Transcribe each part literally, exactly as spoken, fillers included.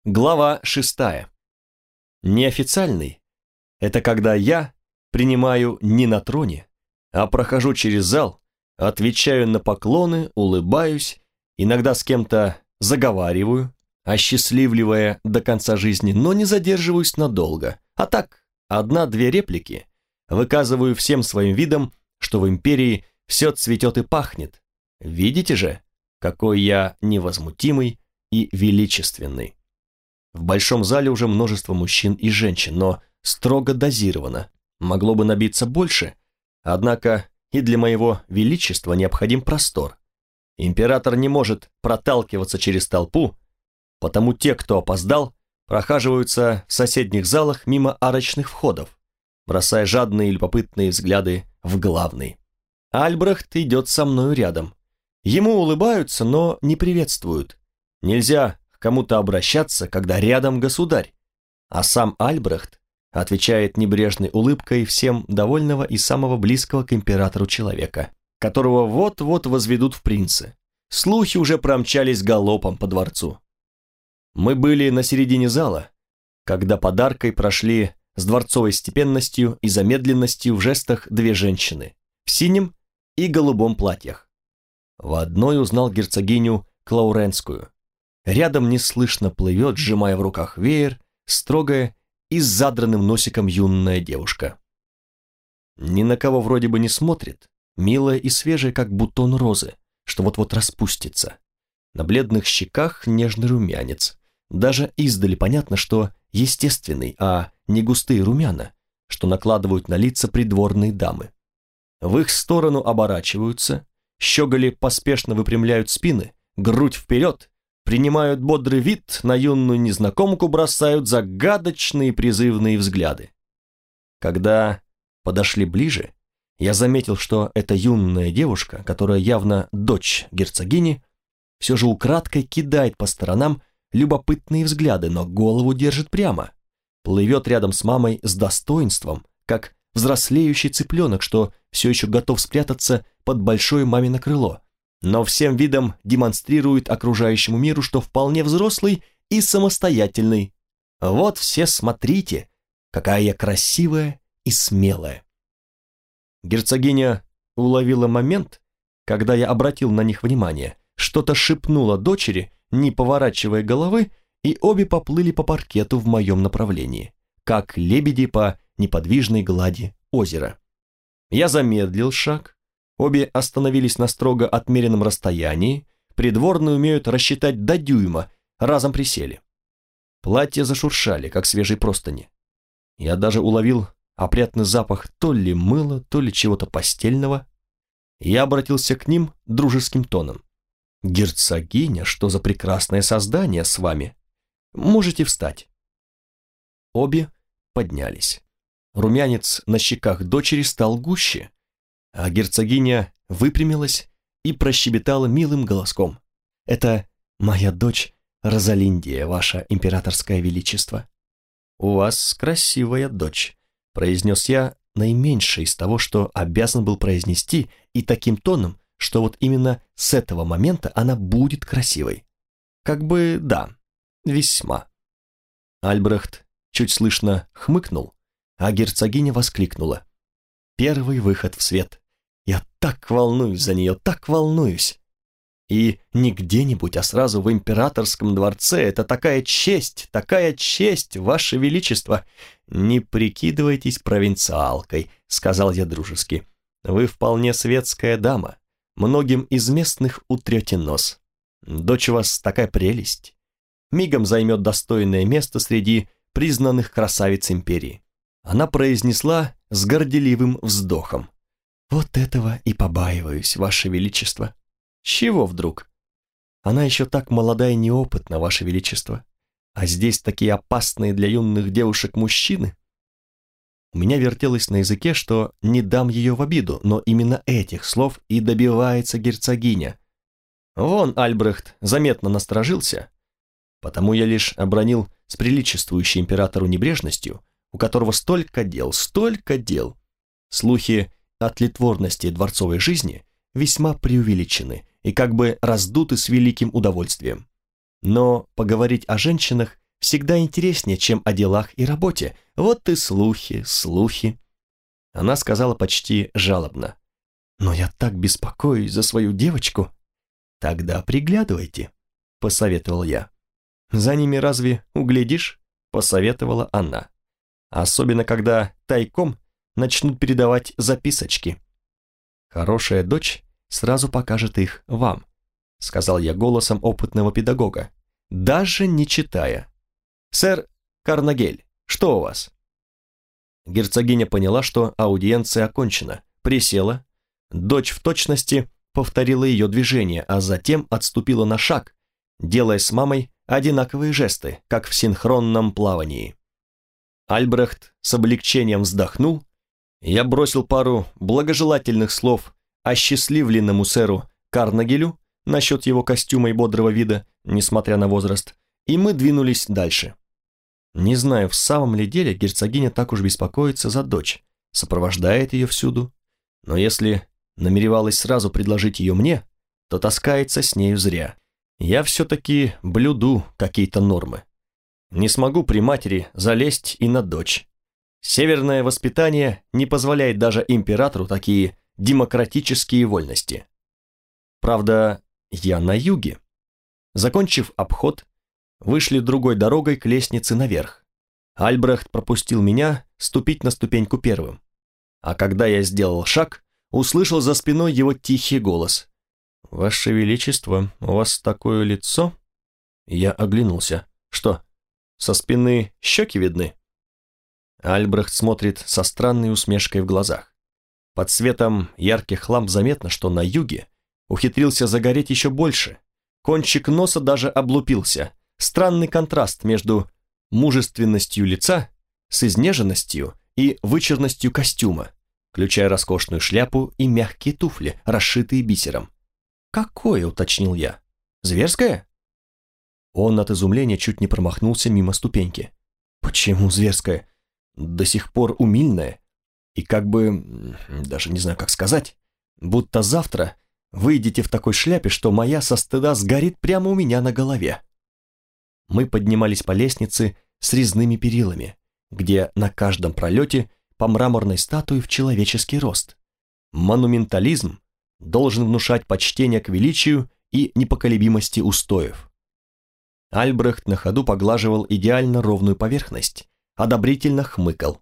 Глава шестая. Неофициальный– это когда я принимаю не на троне, а прохожу через зал, отвечаю на поклоны, улыбаюсь, иногда с кем-то заговариваю, осчастливливая до конца жизни, но не задерживаюсь надолго. А так, одна-две реплики, выказываю всем своим видом, что в империи все цветет и пахнет. Видите же, какой я невозмутимый и величественный. В большом зале уже множество мужчин и женщин, но строго дозировано. Могло бы набиться больше, однако и для моего величества необходим простор. Император не может проталкиваться через толпу, потому те, кто опоздал, прохаживаются в соседних залах мимо арочных входов, бросая жадные и любопытные взгляды в главный. Альбрехт идет со мною рядом. Ему улыбаются, но не приветствуют. Нельзя к кому-то обращаться, когда рядом государь. А сам Альбрехт отвечает небрежной улыбкой всем довольного и самого близкого к императору человека, которого вот-вот возведут в принцы. Слухи уже промчались галопом по дворцу. Мы были на середине зала, когда подаркой прошли с дворцовой степенностью и замедленностью в жестах две женщины в синем и голубом платьях. В одной узнал герцогиню Клауренскую. Рядом неслышно плывет, сжимая в руках веер, строгая и с задранным носиком юная девушка. Ни на кого вроде бы не смотрит, милая и свежая, как бутон розы, что вот-вот распустится. На бледных щеках нежный румянец. Даже издали понятно, что естественный, а не густые румяна, что накладывают на лица придворные дамы. В их сторону оборачиваются, щеголи поспешно выпрямляют спины, грудь вперед, принимают бодрый вид, на юную незнакомку бросают загадочные призывные взгляды. Когда подошли ближе, я заметил, что эта юная девушка, которая явно дочь герцогини, все же украдкой кидает по сторонам любопытные взгляды, но голову держит прямо, плывет рядом с мамой с достоинством, как взрослеющий цыпленок, что все еще готов спрятаться под большое мамино крыло, но всем видом демонстрирует окружающему миру, что вполне взрослый и самостоятельный. Вот все смотрите, какая я красивая и смелая. Герцогиня уловила момент, когда я обратил на них внимание, что-то шепнула дочери, не поворачивая головы, и обе поплыли по паркету в моем направлении, как лебеди по неподвижной глади озера. Я замедлил шаг. Обе остановились на строго отмеренном расстоянии, придворные умеют рассчитать до дюйма, разом присели. Платья зашуршали, как свежие простыни. Я даже уловил опрятный запах то ли мыла, то ли чего-то постельного. Я обратился к ним дружеским тоном. «Герцогиня, что за прекрасное создание с вами? Можете встать». Обе поднялись. Румянец на щеках дочери стал гуще, а герцогиня выпрямилась и прощебетала милым голоском. «Это моя дочь Розалиндия, ваше императорское величество». «У вас красивая дочь», — произнес я наименьшее из того, что обязан был произнести, и таким тоном, что вот именно с этого момента она будет красивой. Как бы да, весьма. Альбрехт чуть слышно хмыкнул, а герцогиня воскликнула. «Первый выход в свет. Я так волнуюсь за нее, так волнуюсь. И не где-нибудь, а сразу в императорском дворце. Это такая честь, такая честь, ваше величество. Не прикидывайтесь провинциалкой», — сказал я дружески. «Вы вполне светская дама. Многим из местных утрете нос. Дочь у вас такая прелесть. Мигом займет достойное место среди признанных красавиц империи». Она произнесла с горделивым вздохом. «Вот этого и побаиваюсь, ваше величество». «Чего вдруг?» «Она еще так молода и неопытна, ваше величество. А здесь такие опасные для юных девушек мужчины». У меня вертелось на языке, что не дам ее в обиду, но именно этих слов и добивается герцогиня. Вон Альбрехт заметно насторожился, потому я лишь обронил с приличествующей императору небрежностью, у которого столько дел, столько дел. Слухи о тлетворности дворцовой жизни весьма преувеличены и как бы раздуты с великим удовольствием. Но поговорить о женщинах всегда интереснее, чем о делах и работе. Вот и слухи, слухи». Она сказала почти жалобно: «Но я так беспокоюсь за свою девочку». «Тогда приглядывайте», — посоветовал я. «За ними разве углядишь?» — посоветовала она. «Особенно, когда тайком начнут передавать записочки». «Хорошая дочь сразу покажет их вам», — сказал я голосом опытного педагога, даже не читая. «Сэр Карнагель, что у вас?» Герцогиня поняла, что аудиенция окончена, присела, дочь в точности повторила ее движение, а затем отступила на шаг, делая с мамой одинаковые жесты, как в синхронном плавании. Альбрехт с облегчением вздохнул, я бросил пару благожелательных слов осчастливленному сэру Карнагелю насчет его костюма и бодрого вида, несмотря на возраст, и мы двинулись дальше. Не знаю, в самом ли деле герцогиня так уж беспокоится за дочь, сопровождает ее всюду, но если намеревалась сразу предложить ее мне, то таскается с нею зря. Я все-таки блюду какие-то нормы. Не смогу при матери залезть и на дочь. Северное воспитание не позволяет даже императору такие демократические вольности. Правда, я на юге. Закончив обход, вышли другой дорогой к лестнице наверх. Альбрехт пропустил меня ступить на ступеньку первым. А когда я сделал шаг, услышал за спиной его тихий голос. «Ваше Величество, у вас такое лицо?» Я оглянулся. «Что, со спины щеки видны?» Альбрехт смотрит со странной усмешкой в глазах. Под светом ярких ламп заметно, что на юге ухитрился загореть еще больше. Кончик носа даже облупился. Странный контраст между мужественностью лица с изнеженностью и вычурностью костюма, включая роскошную шляпу и мягкие туфли, расшитые бисером. «Какое?» — уточнил я. «Зверское?» Он от изумления чуть не промахнулся мимо ступеньки. «Почему зверское? До сих пор умильное. И как бы, даже не знаю, как сказать, будто завтра выйдете в такой шляпе, что моя со стыда сгорит прямо у меня на голове». Мы поднимались по лестнице с резными перилами, где на каждом пролете по мраморной статуе в человеческий рост. Монументализм должен внушать почтение к величию и непоколебимости устоев. Альбрехт на ходу поглаживал идеально ровную поверхность, одобрительно хмыкал.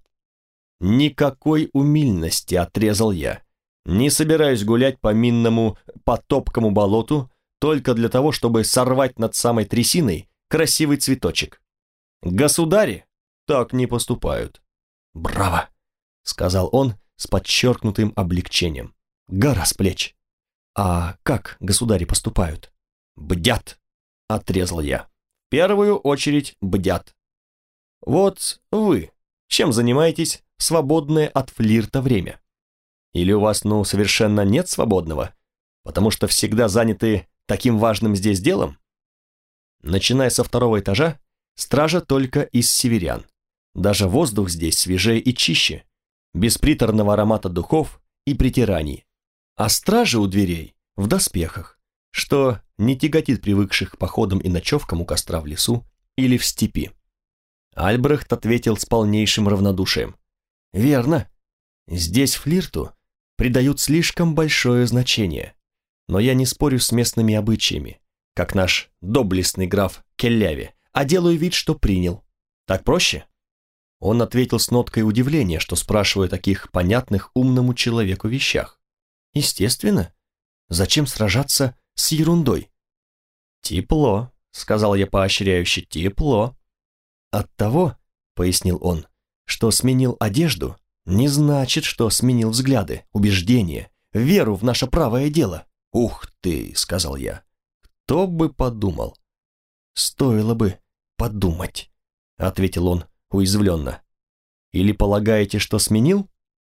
«Никакой умильности», — отрезал я. «Не собираюсь гулять по минному, по топкому болоту только для того, чтобы сорвать над самой трясиной красивый цветочек. Государи так не поступают». «Браво», — сказал он с подчеркнутым облегчением. «Гора с плеч». «А как государи поступают?» «Бдят», — отрезал я. «В первую очередь бдят. Вот вы чем занимаетесь в свободное от флирта время? Или у вас, ну, совершенно нет свободного, потому что всегда заняты таким важным здесь делом?» Начиная со второго этажа, стража только из северян. Даже воздух здесь свежее и чище, без приторного аромата духов и притираний. А стражи у дверей в доспехах, что не тяготит привыкших к походам и ночевкам у костра в лесу или в степи. Альбрехт ответил с полнейшим равнодушием. «Верно, здесь флирту придают слишком большое значение, но я не спорю с местными обычаями, как наш доблестный граф Келляви, а делаю вид, что принял. Так проще?» Он ответил с ноткой удивления, что спрашиваю о таких понятных умному человеку вещах. «Естественно. Зачем сражаться с ерундой?» «Тепло», — сказал я поощряюще, — «тепло». «Оттого», — пояснил он, — «что сменил одежду, не значит, что сменил взгляды, убеждения, веру в наше правое дело». «Ух ты», — сказал я, — «кто бы подумал?» «Стоило бы подумать», — ответил он уязвленно. «Или полагаете, что сменил?»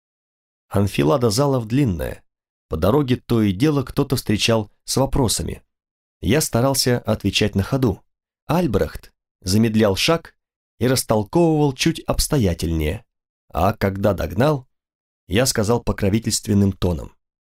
Анфилада залов длинная. По дороге то и дело кто-то встречал с вопросами. Я старался отвечать на ходу. Альбрехт замедлял шаг и растолковывал чуть обстоятельнее. А когда догнал, я сказал покровительственным тоном: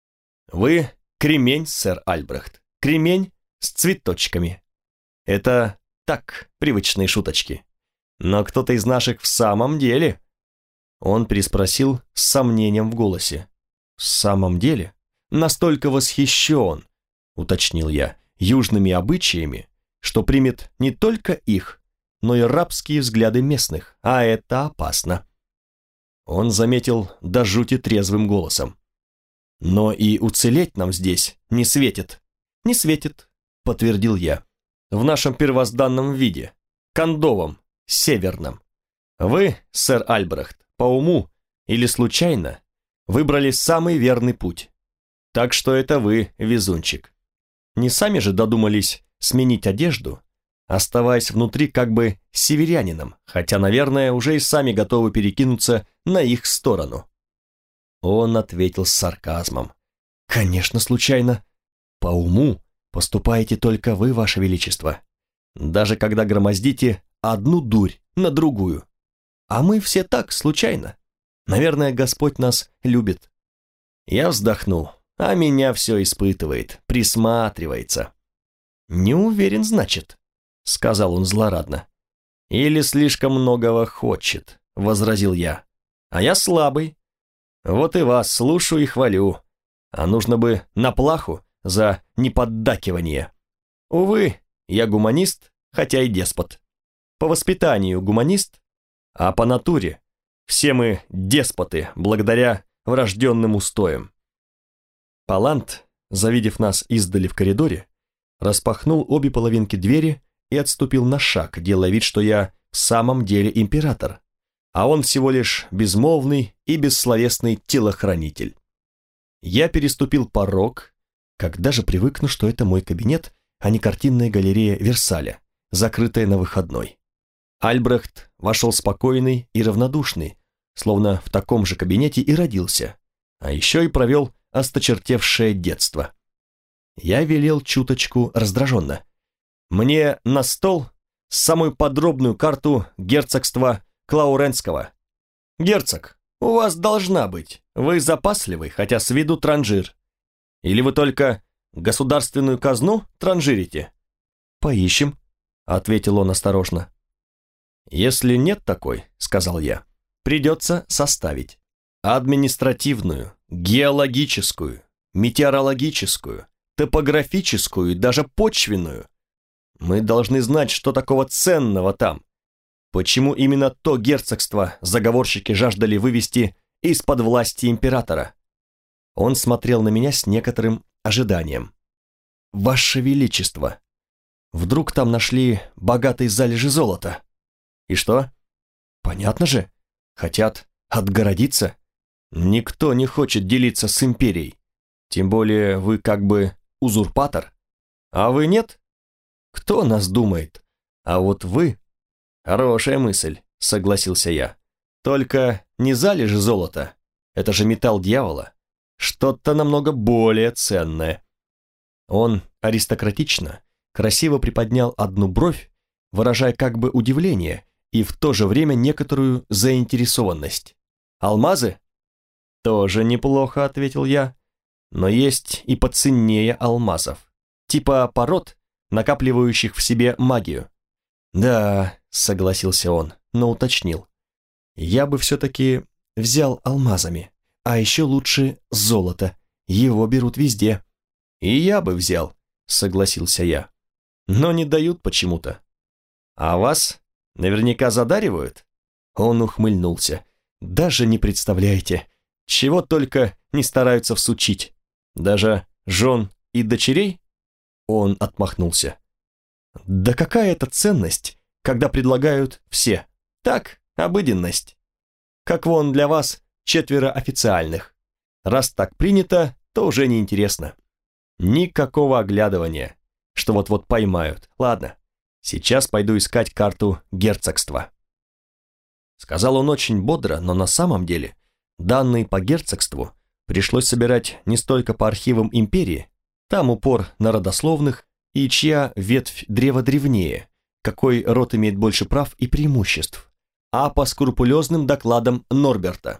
«Вы кремень, сэр Альбрехт, кремень с цветочками. Это Так, привычные шуточки. Но кто-то из наших в самом деле...» Он переспросил с сомнением в голосе. «В самом деле? Настолько восхищен, — уточнил я, — южными обычаями, что примет не только их, но и рабские взгляды местных, а это опасно». Он заметил до жути трезвым голосом. «Но и уцелеть нам здесь не светит». «Не светит», — подтвердил я, — «в нашем первозданном виде, кондовом, северном. Вы, сэр Альбрехт, по уму или случайно выбрали самый верный путь. Так что это вы, везунчик. Не сами же додумались сменить одежду, оставаясь внутри как бы северянином, хотя, наверное, уже и сами готовы перекинуться на их сторону». Он ответил с сарказмом. «Конечно, случайно. По уму поступаете только вы, ваше величество. Даже когда громоздите одну дурь на другую. А мы все так, случайно. Наверное, Господь нас любит». Я вздохнул, а меня все испытывает, присматривается. «Не уверен, значит», — сказал он злорадно. «Или слишком многого хочет», — возразил я. «А я слабый. Вот и вас слушаю и хвалю. А нужно бы на плаху за неподдакивание. Увы, я гуманист, хотя и деспот. По воспитанию гуманист, а по натуре все мы деспоты, благодаря врожденным устоям». Палант, завидев нас издали в коридоре, распахнул обе половинки двери и отступил на шаг, делая вид, что я в самом деле император, а он всего лишь безмолвный и бессловесный телохранитель. Я переступил порог, когда же привыкну, что это мой кабинет, а не картинная галерея Версаля, закрытая на выходной. Альбрехт вошел спокойный и равнодушный, словно в таком же кабинете и родился, а еще и провел осточертевшее детство. Я велел чуточку раздраженно. «Мне на стол самую подробную карту герцогства Клауренского. Герцог, у вас должна быть, вы запасливый, хотя с виду транжир. Или вы только государственную казну транжирите?» «Поищем», — ответил он осторожно. «Если нет такой, — сказал я, — придется составить административную, геологическую, метеорологическую, топографическую и даже почвенную. Мы должны знать, что такого ценного там. Почему именно то герцогство заговорщики жаждали вывести из-под власти императора?» Он смотрел на меня с некоторым ожиданием. «Ваше Величество, вдруг там нашли богатые залежи золота?» «И что?» «Понятно же, хотят отгородиться. Никто не хочет делиться с империей. Тем более вы как бы узурпатор. А вы нет? Кто нас думает? А вот вы...» «Хорошая мысль», — согласился я. «Только не залежи золота. Это же металл дьявола. Что-то намного более ценное». Он аристократично, красиво приподнял одну бровь, выражая как бы удивление и в то же время некоторую заинтересованность. «Алмазы?» «Тоже неплохо», — ответил я. «Но есть и поценнее алмазов. Типа пород, накапливающих в себе магию». «Да», — согласился он, но уточнил. «Я бы все-таки взял алмазами, а еще лучше золото. Его берут везде». «И я бы взял», — согласился я. «Но не дают почему-то». «А вас наверняка задаривают?» Он ухмыльнулся. «Даже не представляете, чего только не стараются всучить. Даже жен и дочерей?» Он отмахнулся. «Да какая это ценность, когда предлагают все? Так, обыденность. Как вон для вас четверо официальных. Раз так принято, то уже неинтересно. Никакого оглядывания, что вот-вот поймают. Ладно, сейчас пойду искать карту герцогства». Сказал он очень бодро, но на самом деле данные по герцогству пришлось собирать не столько по архивам империи, там упор на родословных и чья ветвь древа древнее, какой род имеет больше прав и преимуществ, а по скрупулезным докладам Норберта.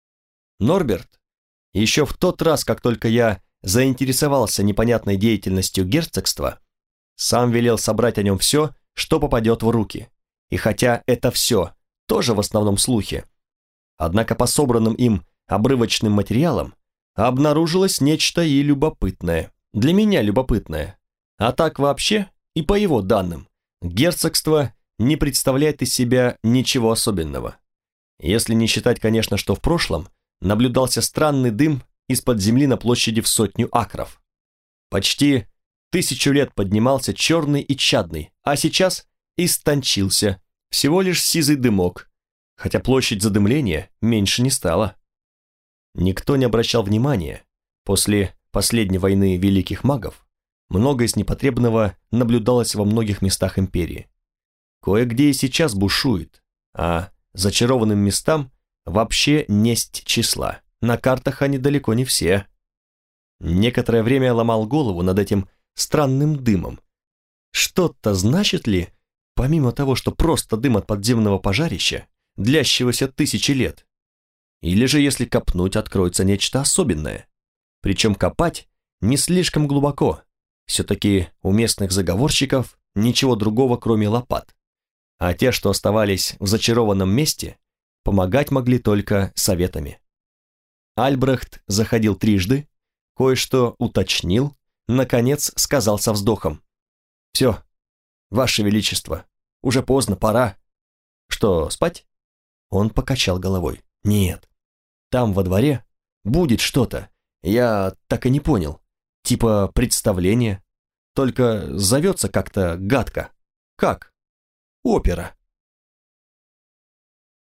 Норберт еще в тот раз, как только я заинтересовался непонятной деятельностью герцогства, сам велел собрать о нем все, что попадет в руки. И хотя это все тоже в основном слухи, однако по собранным им обрывочным материалам обнаружилось нечто и любопытное. Для меня любопытное. А так вообще, и по его данным, герцогство не представляет из себя ничего особенного. Если не считать, конечно, что в прошлом наблюдался странный дым из-под земли на площади в сотню акров. Почти тысячу лет поднимался черный и чадный, а сейчас истончился, всего лишь сизый дымок, хотя площадь задымления меньше не стала. Никто не обращал внимания. После последней войны великих магов многое из непотребного наблюдалось во многих местах империи. Кое-где и сейчас бушует, а зачарованным местам вообще несть числа. На картах они далеко не все. Некоторое время я ломал голову над этим странным дымом. Что-то значит ли, помимо того, что просто дым от подземного пожарища, длящегося тысячи лет? Или же, если копнуть, откроется нечто особенное? Причем копать не слишком глубоко. Все-таки у местных заговорщиков ничего другого, кроме лопат. А те, что оставались в зачарованном месте, помогать могли только советами. Альбрехт заходил трижды, кое-что уточнил, наконец сказал со вздохом: «Все, Ваше Величество, уже поздно, пора». «Что, спать?» Он покачал головой. «Нет, там во дворе будет что-то, я так и не понял, типа представление, только зовется как-то гадко». «Как?» «Опера».